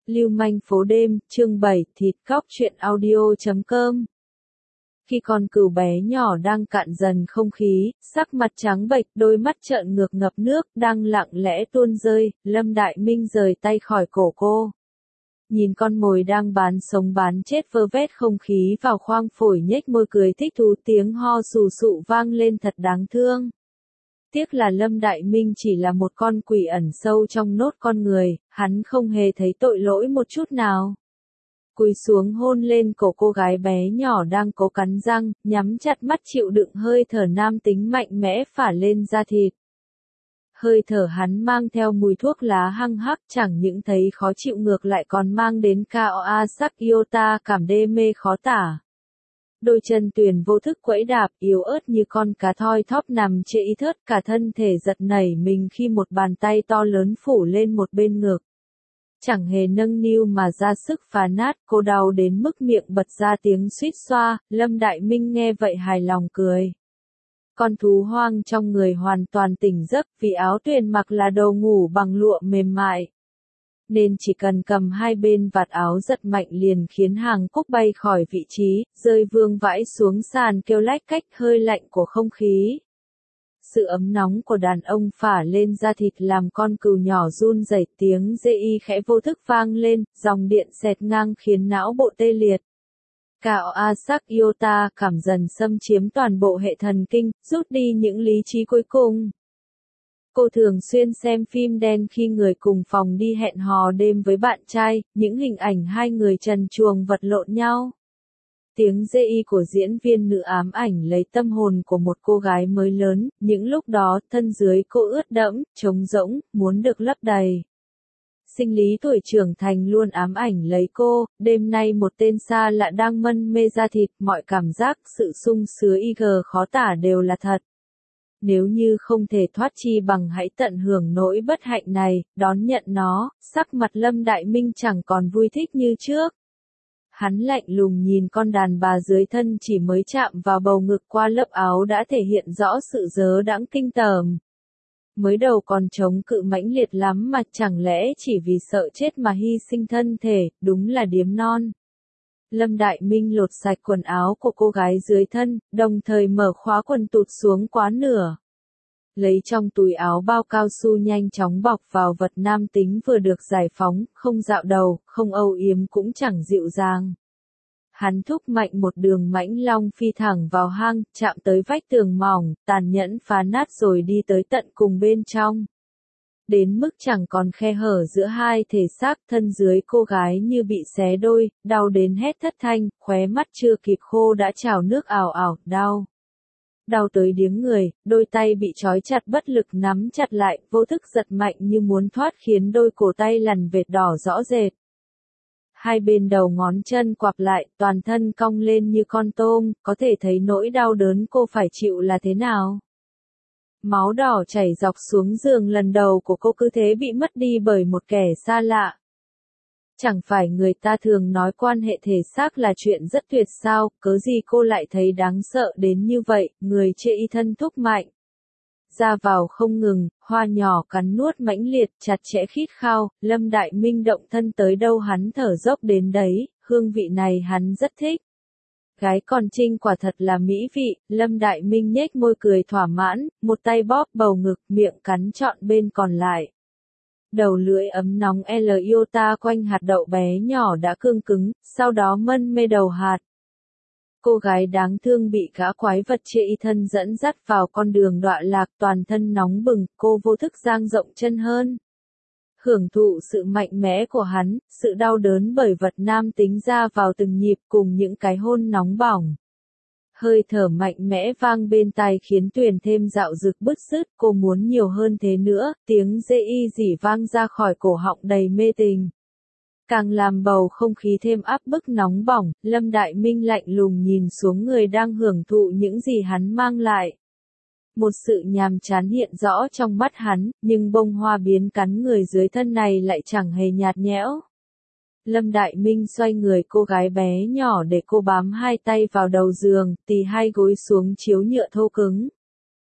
Lưu manh phố đêm, chương 7, thịt cóc truyện audio.com. Khi con cừu bé nhỏ đang cạn dần không khí, sắc mặt trắng bệch, đôi mắt trợn ngược ngập nước, đang lặng lẽ tuôn rơi, Lâm Đại Minh rời tay khỏi cổ cô. Nhìn con mồi đang bán sống bán chết vơ vét không khí vào khoang phổi, nhếch môi cười thích thú, tiếng ho sù sụ vang lên thật đáng thương. Tiếc là Lâm Đại Minh chỉ là một con quỷ ẩn sâu trong nốt con người, hắn không hề thấy tội lỗi một chút nào. Cúi xuống hôn lên cổ cô gái bé nhỏ đang cố cắn răng, nhắm chặt mắt chịu đựng hơi thở nam tính mạnh mẽ phả lên da thịt. Hơi thở hắn mang theo mùi thuốc lá hăng hắc, chẳng những thấy khó chịu ngược lại còn mang đến Kaoa sắc iota, cảm đê mê khó tả. Đôi chân tuyền vô thức quẫy đạp, yếu ớt như con cá thoi thóp nằm trễ ý thớt, cả thân thể giật nảy mình khi một bàn tay to lớn phủ lên một bên ngực. Chẳng hề nâng niu mà ra sức phá nát, cô đau đến mức miệng bật ra tiếng suýt xoa. Lâm Đại Minh nghe vậy hài lòng cười. Con thú hoang trong người hoàn toàn tỉnh giấc, vì áo tuyền mặc là đồ ngủ bằng lụa mềm mại, nên chỉ cần cầm hai bên vạt áo giật mạnh liền khiến hàng cúc bay khỏi vị trí, rơi vương vãi xuống sàn kêu lách cách hơi lạnh của không khí. Sự ấm nóng của đàn ông phả lên da thịt làm con cừu nhỏ run rẩy, tiếng GI khẽ vô thức vang lên, dòng điện xẹt ngang khiến não bộ tê liệt. Kaoa sắc iota cảm dần xâm chiếm toàn bộ hệ thần kinh, rút đi những lý trí cuối cùng. Cô thường xuyên xem phim đen khi người cùng phòng đi hẹn hò đêm với bạn trai, những hình ảnh hai người trần truồng vật lộn nhau. Tiếng GI của diễn viên nữ ám ảnh lấy tâm hồn của một cô gái mới lớn, những lúc đó thân dưới cô ướt đẫm, trống rỗng, muốn được lấp đầy. Sinh lý tuổi trưởng thành luôn ám ảnh lấy cô, đêm nay một tên xa lạ đang mân mê da thịt, mọi cảm giác, sự sung sướng IG khó tả đều là thật. Nếu như không thể thoát chi bằng hãy tận hưởng nỗi bất hạnh này, đón nhận nó. Sắc mặt Lâm Đại Minh chẳng còn vui thích như trước. Hắn lạnh lùng nhìn con đàn bà dưới thân chỉ mới chạm vào bầu ngực qua lớp áo đã thể hiện rõ sự dớ đãng kinh tởm. Mới đầu còn chống cự mãnh liệt lắm mà chẳng lẽ chỉ vì sợ chết mà hy sinh thân thể, đúng là điếm non. Lâm Đại Minh lột sạch quần áo của cô gái dưới thân, đồng thời mở khóa quần tụt xuống quá nửa. Lấy trong túi áo bao cao su nhanh chóng bọc vào vật nam tính vừa được giải phóng, không dạo đầu, không âu yếm cũng chẳng dịu dàng. Hắn thúc mạnh một đường mãnh long phi thẳng vào hang, chạm tới vách tường mỏng, tàn nhẫn phá nát rồi đi tới tận cùng bên trong. Đến mức chẳng còn khe hở giữa hai thể xác, thân dưới cô gái như bị xé đôi, đau đến hét thất thanh, khóe mắt chưa kịp khô đã trào nước ảo ảo, đau. Đau tới điếng người, đôi tay bị trói chặt bất lực nắm chặt lại, vô thức giật mạnh như muốn thoát khiến đôi cổ tay lằn vệt đỏ rõ rệt. Hai bên đầu ngón chân quặp lại, toàn thân cong lên như con tôm, có thể thấy nỗi đau đớn cô phải chịu là thế nào. Máu đỏ chảy dọc xuống giường, lần đầu của cô cứ thế bị mất đi bởi một kẻ xa lạ. Chẳng phải người ta thường nói quan hệ thể xác là chuyện rất tuyệt sao, cớ gì cô lại thấy đáng sợ đến như vậy, người chê y thân thúc mạnh. Ra vào không ngừng, hoa nhỏ cắn nuốt mãnh liệt, chặt chẽ khít khao, Lâm Đại Minh động thân tới đâu hắn thở dốc đến đấy, hương vị này hắn rất thích. Gái còn trinh quả thật là mỹ vị, Lâm Đại Minh nhếch môi cười thỏa mãn, một tay bóp bầu ngực, miệng cắn trọn bên còn lại. Đầu lưỡi ấm nóng iota quanh hạt đậu bé nhỏ đã cương cứng, sau đó mân mê đầu hạt. Cô gái đáng thương bị gã quái vật chê y thân dẫn dắt vào con đường đọa lạc, toàn thân nóng bừng, cô vô thức dang rộng chân hơn. Hưởng thụ sự mạnh mẽ của hắn, sự đau đớn bởi vật nam tính ra vào từng nhịp cùng những cái hôn nóng bỏng. Hơi thở mạnh mẽ vang bên tai khiến Tuyền thêm dạo dực bứt rứt, cô muốn nhiều hơn thế nữa, tiếng GI rỉ vang ra khỏi cổ họng đầy mê tình. Càng làm bầu không khí thêm áp bức nóng bỏng, Lâm Đại Minh lạnh lùng nhìn xuống người đang hưởng thụ những gì hắn mang lại. Một sự nhàm chán hiện rõ trong mắt hắn, nhưng bông hoa biến cắn người dưới thân này lại chẳng hề nhạt nhẽo. Lâm Đại Minh xoay người cô gái bé nhỏ để cô bám hai tay vào đầu giường, tì hai gối xuống chiếu nhựa thô cứng.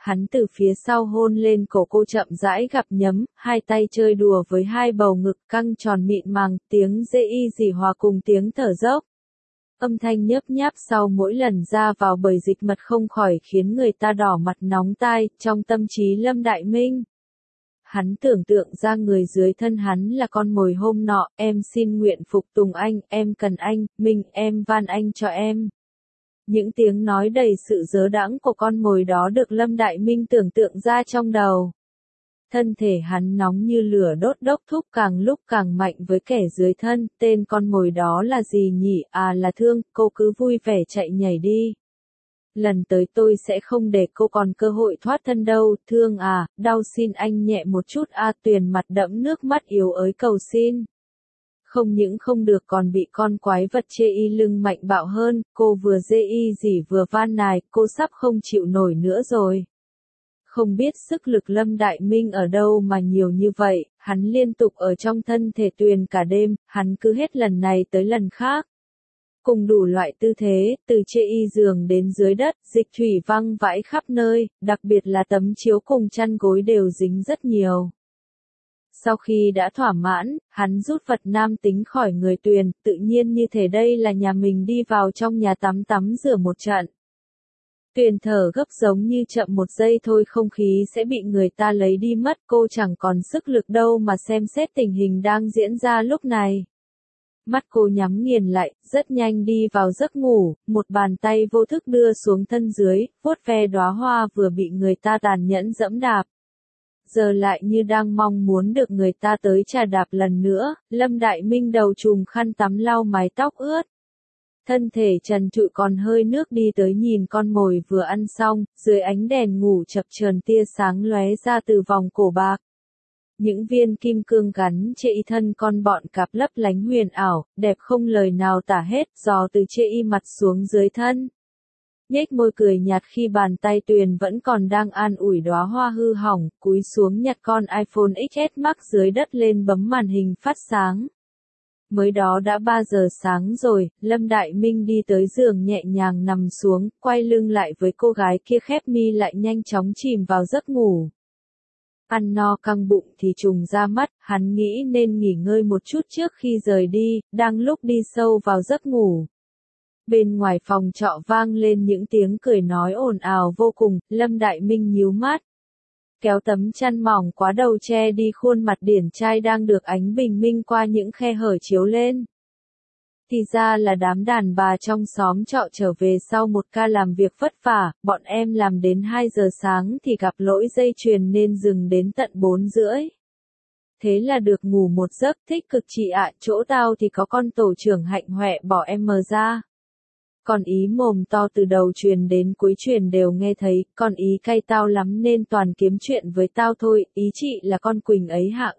hắn từ phía sau hôn lên cổ cô chậm rãi gặm nhấm, hai tay chơi đùa với hai bầu ngực căng tròn mịn màng, tiếng dê y dì hòa cùng tiếng thở dốc. Âm thanh nhớp nháp sau mỗi lần ra vào bởi dịch mật không khỏi khiến người ta đỏ mặt nóng tai, trong tâm trí Lâm Đại Minh. Hắn tưởng tượng ra người dưới thân hắn là con mồi hôm nọ, em xin nguyện phục tùng anh, em cần anh, mình em van anh cho em. Những tiếng nói đầy sự dớ đãng của con mồi đó được Lâm Đại Minh tưởng tượng ra trong đầu. Thân thể hắn nóng như lửa đốt đốc thúc càng lúc càng mạnh với kẻ dưới thân, tên con mồi đó là gì nhỉ? À là Thương, cô cứ vui vẻ chạy nhảy đi. Lần tới tôi sẽ không để cô còn cơ hội thoát thân đâu, Thương à, đau xin anh nhẹ một chút a. Tuyền mặt đẫm nước mắt yếu ớt cầu xin. Không những không được còn bị con quái vật chê y lưng mạnh bạo hơn, cô vừa dê y gì vừa van nài, cô sắp không chịu nổi nữa rồi. Không biết sức lực Lâm Đại Minh ở đâu mà nhiều như vậy, hắn liên tục ở trong thân thể Tuyền cả đêm, hắn cứ hết lần này tới lần khác. Cùng đủ loại tư thế, từ chê y giường đến dưới đất, dịch thủy văng vãi khắp nơi, đặc biệt là tấm chiếu cùng chăn gối đều dính rất nhiều. Sau khi đã thỏa mãn, hắn rút vật nam tính khỏi người Tuyền, tự nhiên như thể đây là nhà mình đi vào trong nhà tắm rửa một trận. Tuyền thở gấp giống như chậm một giây thôi không khí sẽ bị người ta lấy đi mất, cô chẳng còn sức lực đâu mà xem xét tình hình đang diễn ra lúc này. Mắt cô nhắm nghiền lại, rất nhanh đi vào giấc ngủ, một bàn tay vô thức đưa xuống thân dưới, vuốt ve đóa hoa vừa bị người ta tàn nhẫn dẫm đạp. Giờ lại như đang mong muốn được người ta tới chà đạp lần nữa, Lâm Đại Minh đầu chùm khăn tắm lau mái tóc ướt. Thân thể trần trụi còn hơi nước đi tới nhìn con mồi vừa ăn xong, dưới ánh đèn ngủ chập chờn tia sáng lóe ra từ vòng cổ bạc. Những viên kim cương gắn chê y thân con bọn cạp lấp lánh huyền ảo, đẹp không lời nào tả hết, dò từ chê y mặt xuống dưới thân. Nhếch môi cười nhạt khi bàn tay Tuyền vẫn còn đang an ủi đóa hoa hư hỏng, cúi xuống nhặt con iPhone XS Max dưới đất lên bấm màn hình phát sáng. Mới đó đã 3 giờ sáng rồi, Lâm Đại Minh đi tới giường nhẹ nhàng nằm xuống, quay lưng lại với cô gái kia khép mi lại nhanh chóng chìm vào giấc ngủ. Ăn no căng bụng thì trùng ra mắt, hắn nghĩ nên nghỉ ngơi một chút trước khi rời đi, đang lúc đi sâu vào giấc ngủ. Bên ngoài phòng trọ vang lên những tiếng cười nói ồn ào vô cùng, Lâm Đại Minh nhíu mắt. Kéo tấm chăn mỏng quá đầu che đi khuôn mặt điển trai đang được ánh bình minh qua những khe hở chiếu lên. Thì ra là đám đàn bà trong xóm trọ trở về sau một ca làm việc vất vả, bọn em làm đến 2 giờ sáng thì gặp lỗi dây chuyền nên dừng đến tận 4 rưỡi. Thế là được ngủ một giấc, thích cực chị ạ, chỗ tao thì có con tổ trưởng hạnh hoẹ bỏ em mờ ra. Còn ý mồm to từ đầu truyền đến cuối truyền đều nghe thấy, con ý cay tao lắm nên toàn kiếm chuyện với tao thôi, ý chị là con Quỳnh ấy hả?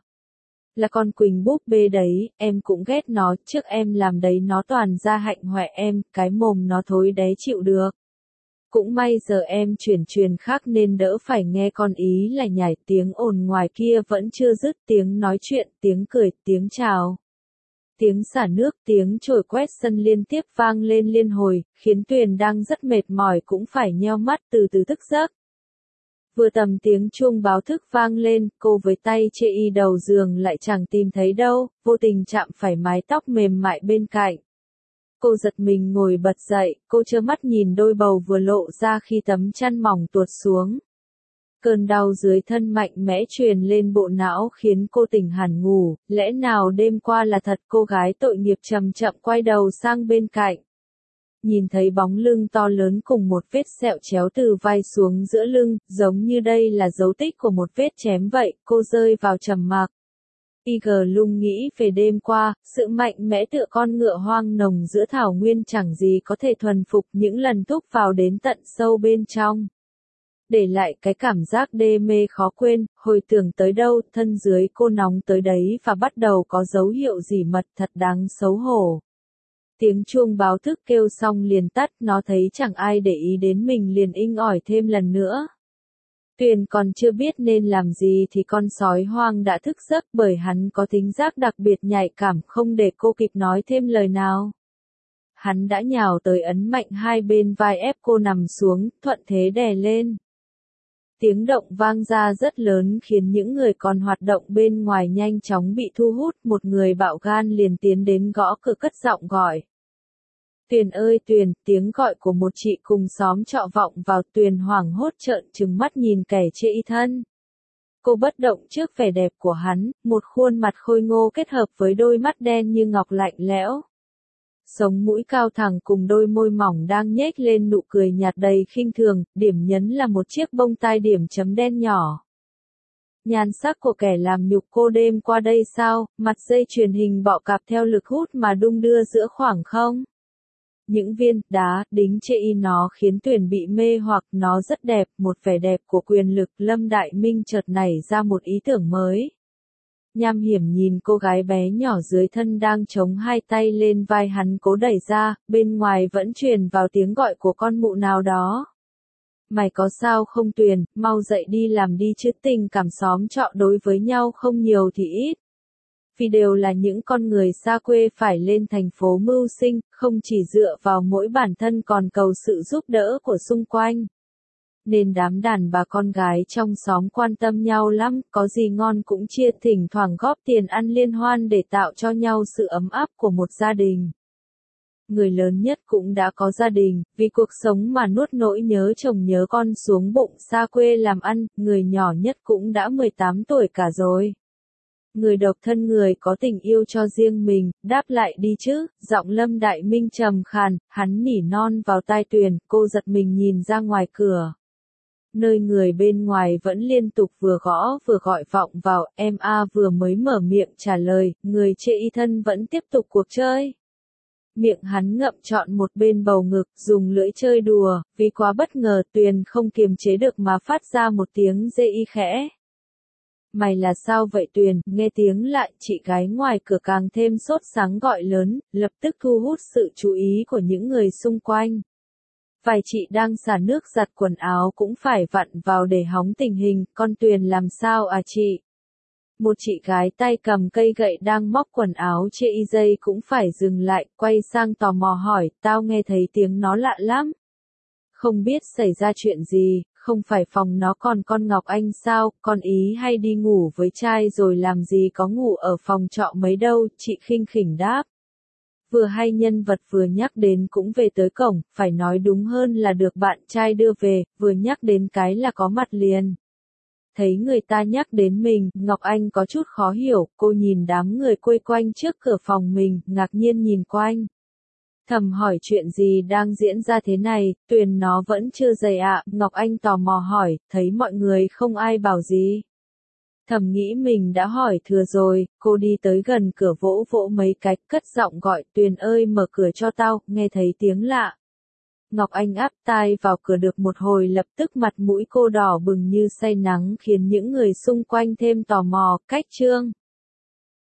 Là con Quỳnh búp bê đấy, em cũng ghét nó, trước em làm đấy nó toàn ra hạnh hoẹ em, cái mồm nó thối đé chịu được. Cũng may giờ em truyền khác nên đỡ phải nghe con ý là nhảy, tiếng ồn ngoài kia vẫn chưa dứt, tiếng nói chuyện, tiếng cười, tiếng chào. Tiếng xả nước, tiếng chổi quét sân liên tiếp vang lên liên hồi, khiến Tuyền đang rất mệt mỏi cũng phải nheo mắt từ từ thức giấc. Vừa tầm tiếng chuông báo thức vang lên, cô với tay chê y đầu giường lại chẳng tìm thấy đâu, vô tình chạm phải mái tóc mềm mại bên cạnh. Cô giật mình ngồi bật dậy, cô trơ mắt nhìn đôi bầu vừa lộ ra khi tấm chăn mỏng tuột xuống. Cơn đau dưới thân mạnh mẽ truyền lên bộ não khiến cô tỉnh hẳn ngủ, lẽ nào đêm qua là thật? Cô gái tội nghiệp chậm chậm quay đầu sang bên cạnh. Nhìn thấy bóng lưng to lớn cùng một vết sẹo chéo từ vai xuống giữa lưng, giống như đây là dấu tích của một vết chém vậy, cô rơi vào trầm mặc. IG lung nghĩ về đêm qua, sự mạnh mẽ tựa con ngựa hoang nồng giữa thảo nguyên chẳng gì có thể thuần phục những lần thúc vào đến tận sâu bên trong. Để lại cái cảm giác đê mê khó quên, hồi tưởng tới đâu, thân dưới cô nóng tới đấy và bắt đầu có dấu hiệu gì mật thật đáng xấu hổ. Tiếng chuông báo thức kêu xong liền tắt, nó thấy chẳng ai để ý đến mình liền inh ỏi thêm lần nữa. Tuyền còn chưa biết nên làm gì thì con sói hoang đã thức giấc bởi hắn có thính giác đặc biệt nhạy cảm không để cô kịp nói thêm lời nào. Hắn đã nhào tới ấn mạnh hai bên vai ép cô nằm xuống, thuận thế đè lên. Tiếng động vang ra rất lớn khiến những người còn hoạt động bên ngoài nhanh chóng bị thu hút, một người bạo gan liền tiến đến gõ cửa cất giọng gọi. Tuyền ơi Tuyền, tiếng gọi của một chị cùng xóm trọ vọng vào. Tuyền hoảng hốt trợn trừng mắt nhìn kẻ chê y thân. Cô bất động trước vẻ đẹp của hắn, một khuôn mặt khôi ngô kết hợp với đôi mắt đen như ngọc lạnh lẽo. Sống mũi cao thẳng cùng đôi môi mỏng đang nhếch lên nụ cười nhạt đầy khinh thường, điểm nhấn là một chiếc bông tai điểm chấm đen nhỏ. Nhan sắc của kẻ làm nhục cô đêm qua đây sao, mặt dây chuyền hình bọ cạp theo lực hút mà đung đưa giữa khoảng không. Những viên đá đính chê y nó khiến Tuyền bị mê hoặc, nó rất đẹp, một vẻ đẹp của quyền lực. Lâm Đại Minh chợt nảy ra một ý tưởng mới. Nham hiểm nhìn cô gái bé nhỏ dưới thân đang chống hai tay lên vai hắn cố đẩy ra, bên ngoài vẫn truyền vào tiếng gọi của con mụ nào đó. Mày có sao không Tuyền, mau dậy đi làm đi chứ, tình cảm xóm trọ đối với nhau không nhiều thì ít. Vì đều là những con người xa quê phải lên thành phố mưu sinh, không chỉ dựa vào mỗi bản thân còn cầu sự giúp đỡ của xung quanh. Nên đám đàn bà con gái trong xóm quan tâm nhau lắm, có gì ngon cũng chia, thỉnh thoảng góp tiền ăn liên hoan để tạo cho nhau sự ấm áp của một gia đình. Người lớn nhất cũng đã có gia đình, vì cuộc sống mà nuốt nỗi nhớ chồng nhớ con xuống bụng xa quê làm ăn, người nhỏ nhất cũng đã 18 tuổi cả rồi. Người độc thân người có tình yêu cho riêng mình, đáp lại đi chứ, giọng Lâm Đại Minh trầm khàn, hắn nỉ non vào tai Tuyền, cô giật mình nhìn ra ngoài cửa. Nơi người bên ngoài vẫn liên tục vừa gõ vừa gọi vọng vào, em A vừa mới mở miệng trả lời, người chê y thân vẫn tiếp tục cuộc chơi. Miệng hắn ngậm trọn một bên bầu ngực, dùng lưỡi chơi đùa, vì quá bất ngờ Tuyền không kiềm chế được mà phát ra một tiếng dê y khẽ. Mày là sao vậy Tuyền, nghe tiếng lại, chị gái ngoài cửa càng thêm sốt sắng gọi lớn, lập tức thu hút sự chú ý của những người xung quanh. Vài chị đang xả nước giặt quần áo cũng phải vặn vào để hóng tình hình, con Tuyền làm sao à chị? Một chị gái tay cầm cây gậy đang móc quần áo chê y dây cũng phải dừng lại, quay sang tò mò hỏi, tao nghe thấy tiếng nó lạ lắm. Không biết xảy ra chuyện gì, không phải phòng nó còn con Ngọc Anh sao, con ý hay đi ngủ với trai rồi làm gì có ngủ ở phòng trọ mấy đâu, chị khinh khỉnh đáp. Vừa hay nhân vật vừa nhắc đến cũng về tới cổng, phải nói đúng hơn là được bạn trai đưa về, vừa nhắc đến cái là có mặt liền. Thấy người ta nhắc đến mình, Ngọc Anh có chút khó hiểu, cô nhìn đám người quây quanh trước cửa phòng mình, ngạc nhiên nhìn quanh. Thầm hỏi chuyện gì đang diễn ra thế này, Tuyền nó vẫn chưa dậy ạ, Ngọc Anh tò mò hỏi, thấy mọi người không ai bảo gì. Thầm nghĩ mình đã hỏi thừa rồi, cô đi tới gần cửa vỗ vỗ mấy cái, cất giọng gọi, Tuyền ơi mở cửa cho tao, nghe thấy tiếng lạ. Ngọc Anh áp tai vào cửa được một hồi lập tức mặt mũi cô đỏ bừng như say nắng khiến những người xung quanh thêm tò mò, cách trương.